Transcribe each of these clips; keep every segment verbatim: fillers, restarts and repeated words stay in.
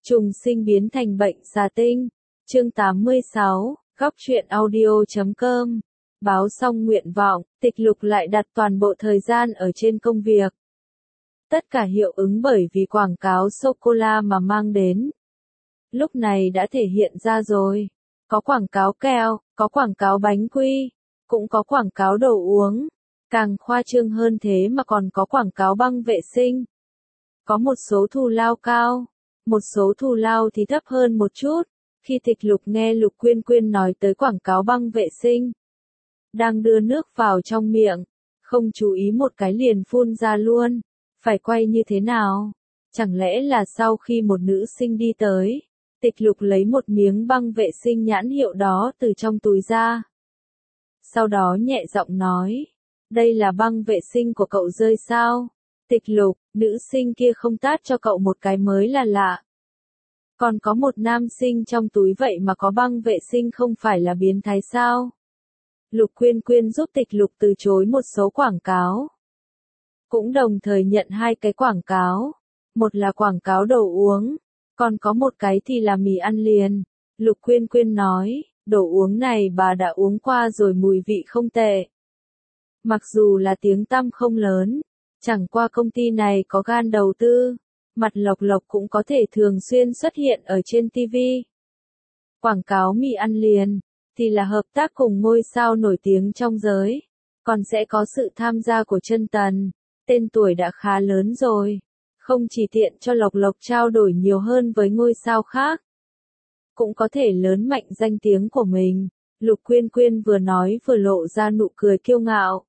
Trùng sinh biến thành bệnh xà tinh. Chương tám mươi sáu, góc truyện audio chấm com. Báo xong nguyện vọng, Tịch Lục lại đặt toàn bộ thời gian ở trên công việc. Tất cả hiệu ứng bởi vì quảng cáo sô-cô-la mà mang đến. Lúc này đã thể hiện ra rồi. Có quảng cáo kẹo, có quảng cáo bánh quy, cũng có quảng cáo đồ uống. Càng khoa trương hơn thế mà còn có quảng cáo băng vệ sinh. Có một số thù lao cao, một số thù lao thì thấp hơn một chút. Khi Tịch Lục nghe Lục Quyên Quyên nói tới quảng cáo băng vệ sinh, đang đưa nước vào trong miệng, không chú ý một cái liền phun ra luôn. Phải quay như thế nào? Chẳng lẽ là sau khi một nữ sinh đi tới, Tịch Lục lấy một miếng băng vệ sinh nhãn hiệu đó từ trong túi ra. Sau đó nhẹ giọng nói, đây là băng vệ sinh của cậu rơi sao? Tịch Lục, nữ sinh kia không tát cho cậu một cái mới là lạ. Còn có một nam sinh trong túi vậy mà có băng vệ sinh không phải là biến thái sao? Lục Quyên Quyên giúp Tịch Lục từ chối một số quảng cáo. Cũng đồng thời nhận hai cái quảng cáo. Một là quảng cáo đồ uống, còn có một cái thì là mì ăn liền. Lục Quyên Quyên nói, đồ uống này bà đã uống qua rồi, mùi vị không tệ. Mặc dù là tiếng tăm không lớn, chẳng qua công ty này có gan đầu tư, mặt Lộc Lộc cũng có thể thường xuyên xuất hiện ở trên ti vi. Quảng cáo mì ăn liền thì là hợp tác cùng ngôi sao nổi tiếng trong giới, còn sẽ có sự tham gia của Chân Tần, tên tuổi đã khá lớn rồi, không chỉ tiện cho Lộc Lộc trao đổi nhiều hơn với ngôi sao khác, cũng có thể lớn mạnh danh tiếng của mình. Lục Quyên Quyên vừa nói vừa lộ ra nụ cười kiêu ngạo.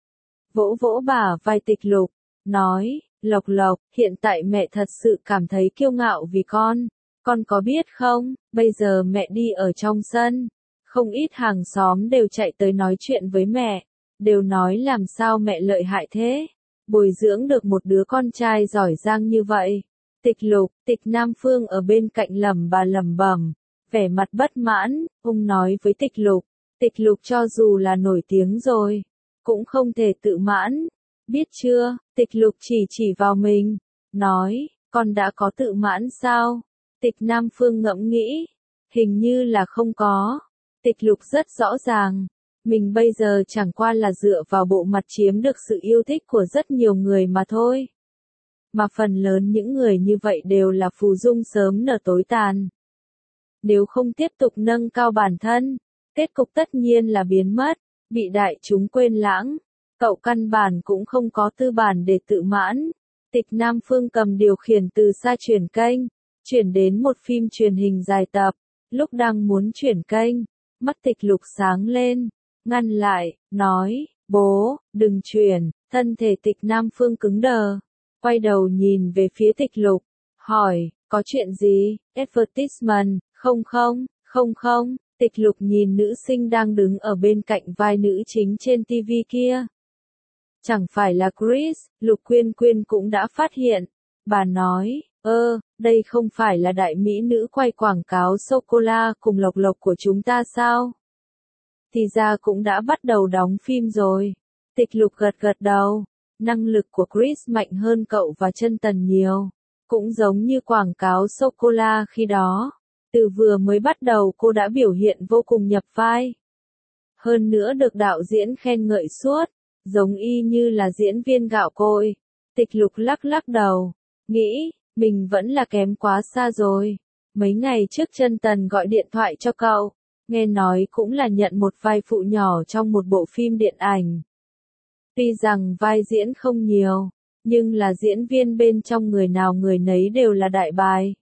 Vỗ vỗ bả vai Tịch Lục, nói, Lộc Lộc, hiện tại mẹ thật sự cảm thấy kiêu ngạo vì con. Con có biết không, bây giờ mẹ đi ở trong sân, không ít hàng xóm đều chạy tới nói chuyện với mẹ, đều nói làm sao mẹ lợi hại thế, bồi dưỡng được một đứa con trai giỏi giang như vậy. Tịch Lục, Tịch Nam Phương ở bên cạnh lẩm bà lẩm bẩm, vẻ mặt bất mãn, ông nói với Tịch Lục, Tịch Lục cho dù là nổi tiếng rồi, cũng không thể tự mãn, biết chưa? Tịch Lục chỉ chỉ vào mình, nói, con đã có tự mãn sao? Tịch Nam Phương ngẫm nghĩ, hình như là không có. Tịch Lục rất rõ ràng, mình bây giờ chẳng qua là dựa vào bộ mặt chiếm được sự yêu thích của rất nhiều người mà thôi. Mà phần lớn những người như vậy đều là phù dung sớm nở tối tàn. Nếu không tiếp tục nâng cao bản thân, kết cục tất nhiên là biến mất, bị đại chúng quên lãng. Cậu căn bản cũng không có tư bản để tự mãn. Tịch Nam Phương cầm điều khiển từ xa chuyển kênh, chuyển đến một phim truyền hình dài tập. Lúc đang muốn chuyển kênh, mắt Tịch Lục sáng lên, ngăn lại, nói, bố, đừng chuyển. Thân thể Tịch Nam Phương cứng đờ, quay đầu nhìn về phía Tịch Lục, hỏi, có chuyện gì? Advertisement, không không, không không. Tịch Lục nhìn nữ sinh đang đứng ở bên cạnh vai nữ chính trên ti vi kia. Chẳng phải là Chris. Lục Quyên Quyên cũng đã phát hiện. Bà nói, ơ, đây không phải là đại mỹ nữ quay quảng cáo sô-cô-la cùng Lộc Lộc của chúng ta sao? Thì ra cũng đã bắt đầu đóng phim rồi. Tịch Lục gật gật đầu. Năng lực của Chris mạnh hơn cậu và Chân Tần nhiều. Cũng giống như quảng cáo sô-cô-la khi đó. Từ vừa mới bắt đầu cô đã biểu hiện vô cùng nhập vai. Hơn nữa được đạo diễn khen ngợi suốt, giống y như là diễn viên gạo cội. Tịch Lục lắc lắc đầu, nghĩ, mình vẫn là kém quá xa rồi. Mấy ngày trước Chân Tần gọi điện thoại cho cậu, nghe nói cũng là nhận một vai phụ nhỏ trong một bộ phim điện ảnh. Tuy rằng vai diễn không nhiều, nhưng là diễn viên bên trong người nào người nấy đều là đại bài.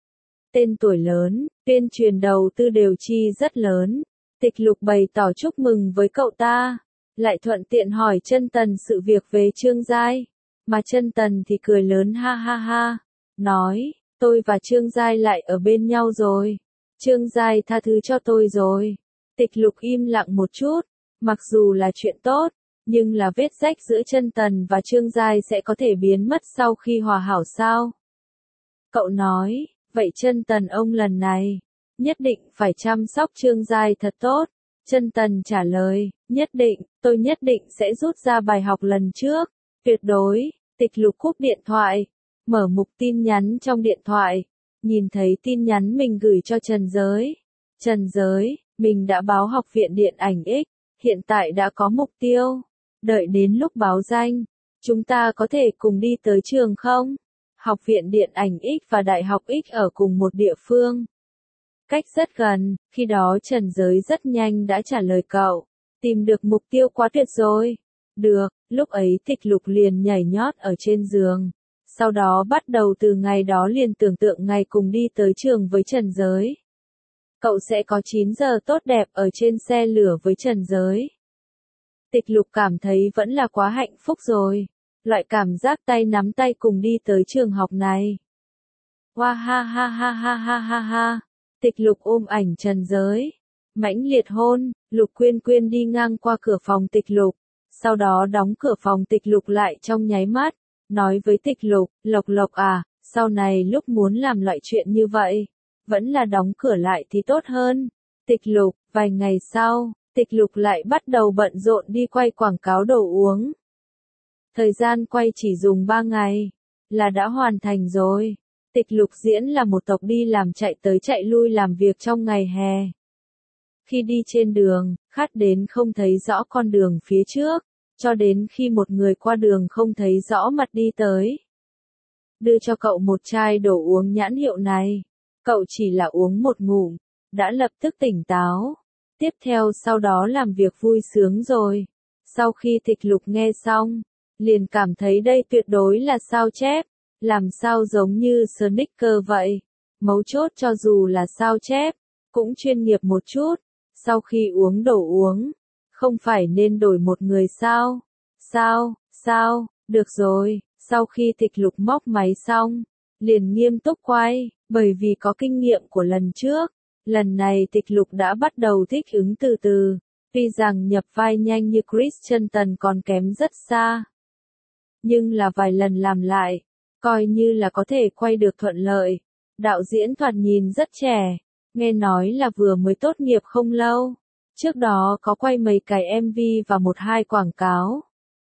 Tên tuổi lớn, tuyên truyền đầu tư đều chi rất lớn. Tịch Lục bày tỏ chúc mừng với cậu ta, lại thuận tiện hỏi Chân Tần sự việc về Trương Giai, mà Chân Tần thì cười lớn ha ha ha, nói, tôi và Trương Giai lại ở bên nhau rồi, Trương Giai tha thứ cho tôi rồi. Tịch Lục im lặng một chút, mặc dù là chuyện tốt, nhưng là vết rách giữa Chân Tần và Trương Giai sẽ có thể biến mất sau khi hòa hảo sao? Cậu nói, vậy Chân Tần ông lần này, nhất định phải chăm sóc Trương Giai thật tốt. Chân Tần trả lời, nhất định, tôi nhất định sẽ rút ra bài học lần trước, tuyệt đối. Tịch Lục cúp điện thoại, mở mục tin nhắn trong điện thoại, nhìn thấy tin nhắn mình gửi cho Trần Giới. Trần Giới, mình đã báo học viện điện ảnh X, hiện tại đã có mục tiêu. Đợi đến lúc báo danh, chúng ta có thể cùng đi tới trường không? Học viện điện ảnh X và Đại học X ở cùng một địa phương. Cách rất gần, khi đó Trần Giới rất nhanh đã trả lời cậu. Tìm được mục tiêu quá tuyệt rồi. Được, lúc ấy Tịch Lục liền nhảy nhót ở trên giường. Sau đó bắt đầu từ ngày đó liền tưởng tượng ngày cùng đi tới trường với Trần Giới. Cậu sẽ có chín giờ tốt đẹp ở trên xe lửa với Trần Giới. Tịch Lục cảm thấy vẫn là quá hạnh phúc rồi. Loại cảm giác tay nắm tay cùng đi tới trường học này. Hoa ha ha ha ha ha ha ha. Tịch Lục ôm ảnh Trần Giới. Mãnh liệt hôn, Lục Quyên Quyên đi ngang qua cửa phòng Tịch Lục. Sau đó đóng cửa phòng Tịch Lục lại trong nháy mắt. Nói với Tịch Lục, Lộc Lộc à, sau này lúc muốn làm loại chuyện như vậy, vẫn là đóng cửa lại thì tốt hơn. Tịch Lục, vài ngày sau, Tịch Lục lại bắt đầu bận rộn đi quay quảng cáo đồ uống. Thời gian quay chỉ dùng ba ngày, là đã hoàn thành rồi. Tịch Lục diễn là một tộc đi làm chạy tới chạy lui làm việc trong ngày hè. Khi đi trên đường, khát đến không thấy rõ con đường phía trước, cho đến khi một người qua đường không thấy rõ mặt đi tới. Đưa cho cậu một chai đồ uống nhãn hiệu này. Cậu chỉ là uống một ngụm, đã lập tức tỉnh táo. Tiếp theo sau đó làm việc vui sướng rồi. Sau khi Tịch Lục nghe xong, liền cảm thấy đây tuyệt đối là sao chép. Làm sao giống như Snicker vậy. Mấu chốt cho dù là sao chép, cũng chuyên nghiệp một chút. Sau khi uống đồ uống, không phải nên đổi một người sao? Sao, sao, được rồi. Sau khi Tịch Lục móc máy xong, liền nghiêm túc quay, bởi vì có kinh nghiệm của lần trước. Lần này Tịch Lục đã bắt đầu thích ứng từ từ, tuy rằng nhập vai nhanh như Christian Tần còn kém rất xa. Nhưng là vài lần làm lại, coi như là có thể quay được thuận lợi. Đạo diễn thoạt nhìn rất trẻ, nghe nói là vừa mới tốt nghiệp không lâu. Trước đó có quay mấy cái em vê và một hai quảng cáo.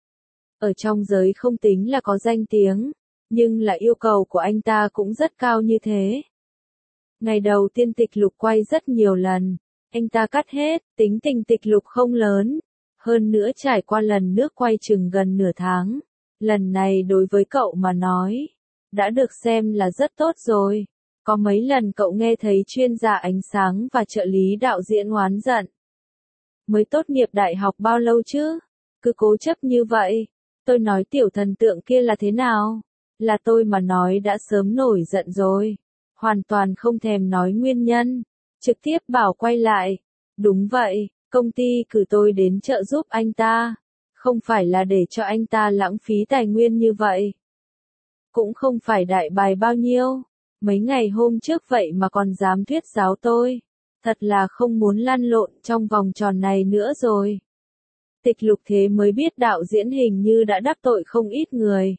Ở trong giới không tính là có danh tiếng, nhưng là yêu cầu của anh ta cũng rất cao như thế. Ngày đầu tiên Tịch Lục quay rất nhiều lần, anh ta cắt hết, tính tình Tịch Lục không lớn. Hơn nữa trải qua lần nước quay chừng gần nửa tháng. Lần này đối với cậu mà nói, đã được xem là rất tốt rồi. Có mấy lần cậu nghe thấy chuyên gia ánh sáng và trợ lý đạo diễn oán giận. Mới tốt nghiệp đại học bao lâu chứ? Cứ cố chấp như vậy. Tôi nói tiểu thần tượng kia là thế nào? Là tôi mà nói đã sớm nổi giận rồi. Hoàn toàn không thèm nói nguyên nhân. Trực tiếp bảo quay lại. Đúng vậy, công ty cử tôi đến trợ giúp anh ta. Không phải là để cho anh ta lãng phí tài nguyên như vậy. Cũng không phải đại bài bao nhiêu. Mấy ngày hôm trước vậy mà còn dám thuyết giáo tôi. Thật là không muốn lăn lộn trong vòng tròn này nữa rồi. Tịch Lục thế mới biết đạo diễn hình như đã đắc tội không ít người.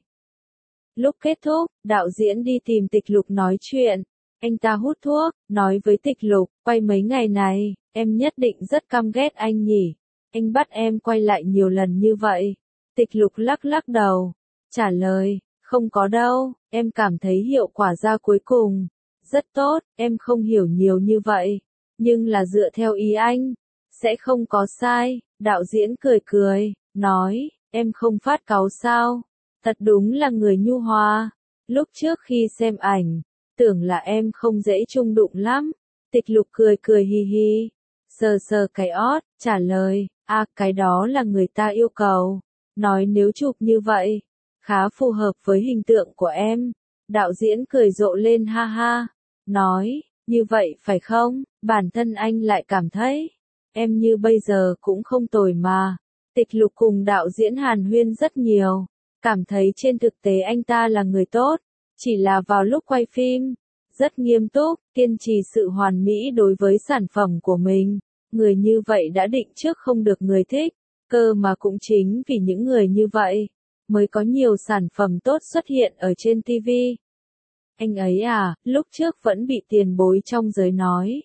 Lúc kết thúc, đạo diễn đi tìm Tịch Lục nói chuyện. Anh ta hút thuốc, nói với Tịch Lục, quay mấy ngày này, em nhất định rất căm ghét anh nhỉ. Anh bắt em quay lại nhiều lần như vậy. Tịch Lục lắc lắc đầu, trả lời, không có đâu, em cảm thấy hiệu quả ra cuối cùng rất tốt, em không hiểu nhiều như vậy, nhưng là dựa theo ý anh, sẽ không có sai. Đạo diễn cười cười, nói, em không phát cáu sao? Thật đúng là người nhu hòa. Lúc trước khi xem ảnh, tưởng là em không dễ chung đụng lắm. Tịch Lục cười cười hi hi, sờ sờ cái ót, trả lời, à cái đó là người ta yêu cầu. Nói nếu chụp như vậy, khá phù hợp với hình tượng của em. Đạo diễn cười rộ lên ha ha, nói, như vậy phải không? Bản thân anh lại cảm thấy, em như bây giờ cũng không tồi mà. Tịch Lục cùng đạo diễn hàn huyên rất nhiều, cảm thấy trên thực tế anh ta là người tốt, chỉ là vào lúc quay phim, rất nghiêm túc, kiên trì sự hoàn mỹ đối với sản phẩm của mình. Người như vậy đã định trước không được người thích, cơ mà cũng chính vì những người như vậy, mới có nhiều sản phẩm tốt xuất hiện ở trên ti vi. Anh ấy à, lúc trước vẫn bị tiền bối trong giới nói.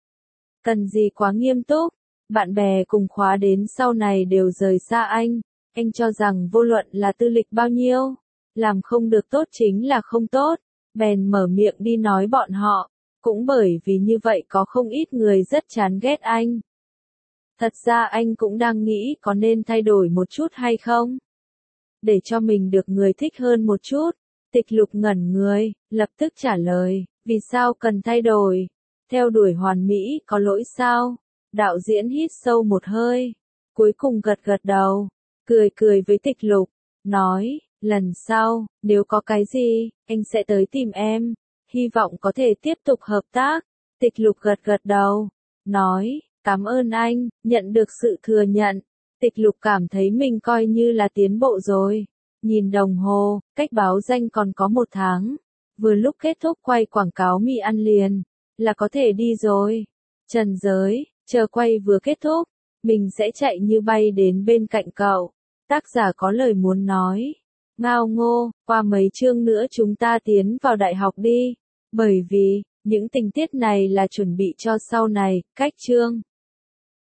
Cần gì quá nghiêm túc, bạn bè cùng khóa đến sau này đều rời xa anh. Anh cho rằng vô luận là tư lịch bao nhiêu, làm không được tốt chính là không tốt. bèn mở miệng đi nói bọn họ, cũng bởi vì như vậy có không ít người rất chán ghét anh. Thật ra anh cũng đang nghĩ có nên thay đổi một chút hay không? Để cho mình được người thích hơn một chút. Tịch Lục ngẩn người, lập tức trả lời, vì sao cần thay đổi? Theo đuổi hoàn mỹ có lỗi sao? Đạo diễn hít sâu một hơi, cuối cùng gật gật đầu, cười cười với Tịch Lục, nói, lần sau, nếu có cái gì, anh sẽ tới tìm em, hy vọng có thể tiếp tục hợp tác. Tịch Lục gật gật đầu, nói, cảm ơn anh, nhận được sự thừa nhận. Tịch Lục cảm thấy mình coi như là tiến bộ rồi. Nhìn đồng hồ, cách báo danh còn có một tháng. Vừa lúc kết thúc quay quảng cáo mì ăn liền, là có thể đi rồi. Trần Giới, chờ quay vừa kết thúc, mình sẽ chạy như bay đến bên cạnh cậu. Tác giả có lời muốn nói. Ngao Ngô, qua mấy chương nữa chúng ta tiến vào đại học đi. Bởi vì, những tình tiết này là chuẩn bị cho sau này, cách chương.